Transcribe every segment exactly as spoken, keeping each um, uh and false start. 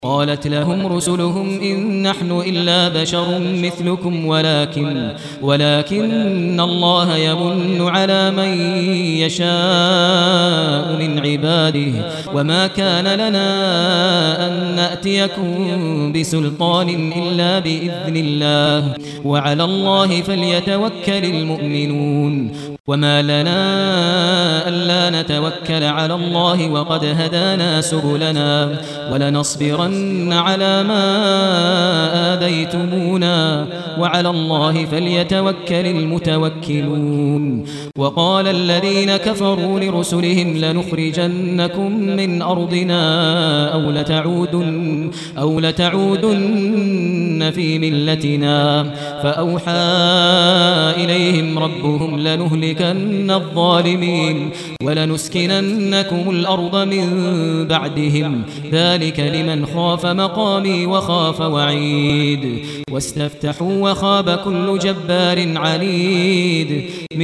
قالت لهم رسلهم إن نحن إلا بشر مثلكم ولكن ولكن الله يمن على من يشاء من عباده وما كان لنا أن نأتيكم بسلطان إلا بإذن الله وعلى الله فليتوكل المؤمنون وما لنا ألا نتوكل على الله وقد هدانا سبلنا ولنصبرن على ما آذيتمونا وعلى الله فليتوكل المتوكلون وقال الذين كفروا لرسلهم لنخرجنكم من أرضنا أو لتعودن, أو لتعودن في ملتنا فأوحى إليهم ربهم لنهلكن الظالمين ولنسكننكم الأرض من بعدهم ذلك لمن خاف مقامي وخاف وعيد واستفتحوا وخاب كل جبار عنيد من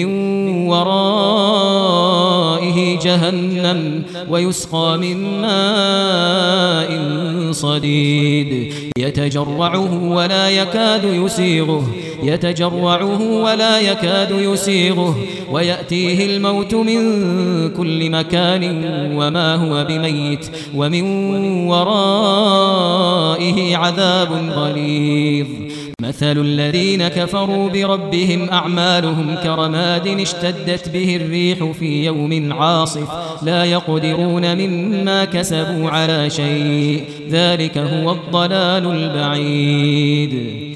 ورائه جهنم ويسقى من ماء صديد يتجرعه ولا يكاد يسيغه يتجرعه ولا يكاد يسيغه ويأتيه الموت من كل مكان وما هو بميت ومن ورائه عذاب غليظ مثل الذين كفروا بربهم أعمالهم كرماد اشتدت به الريح في يوم عاصف لا يقدرون مما كسبوا على شيء ذلك هو الضلال البعيد.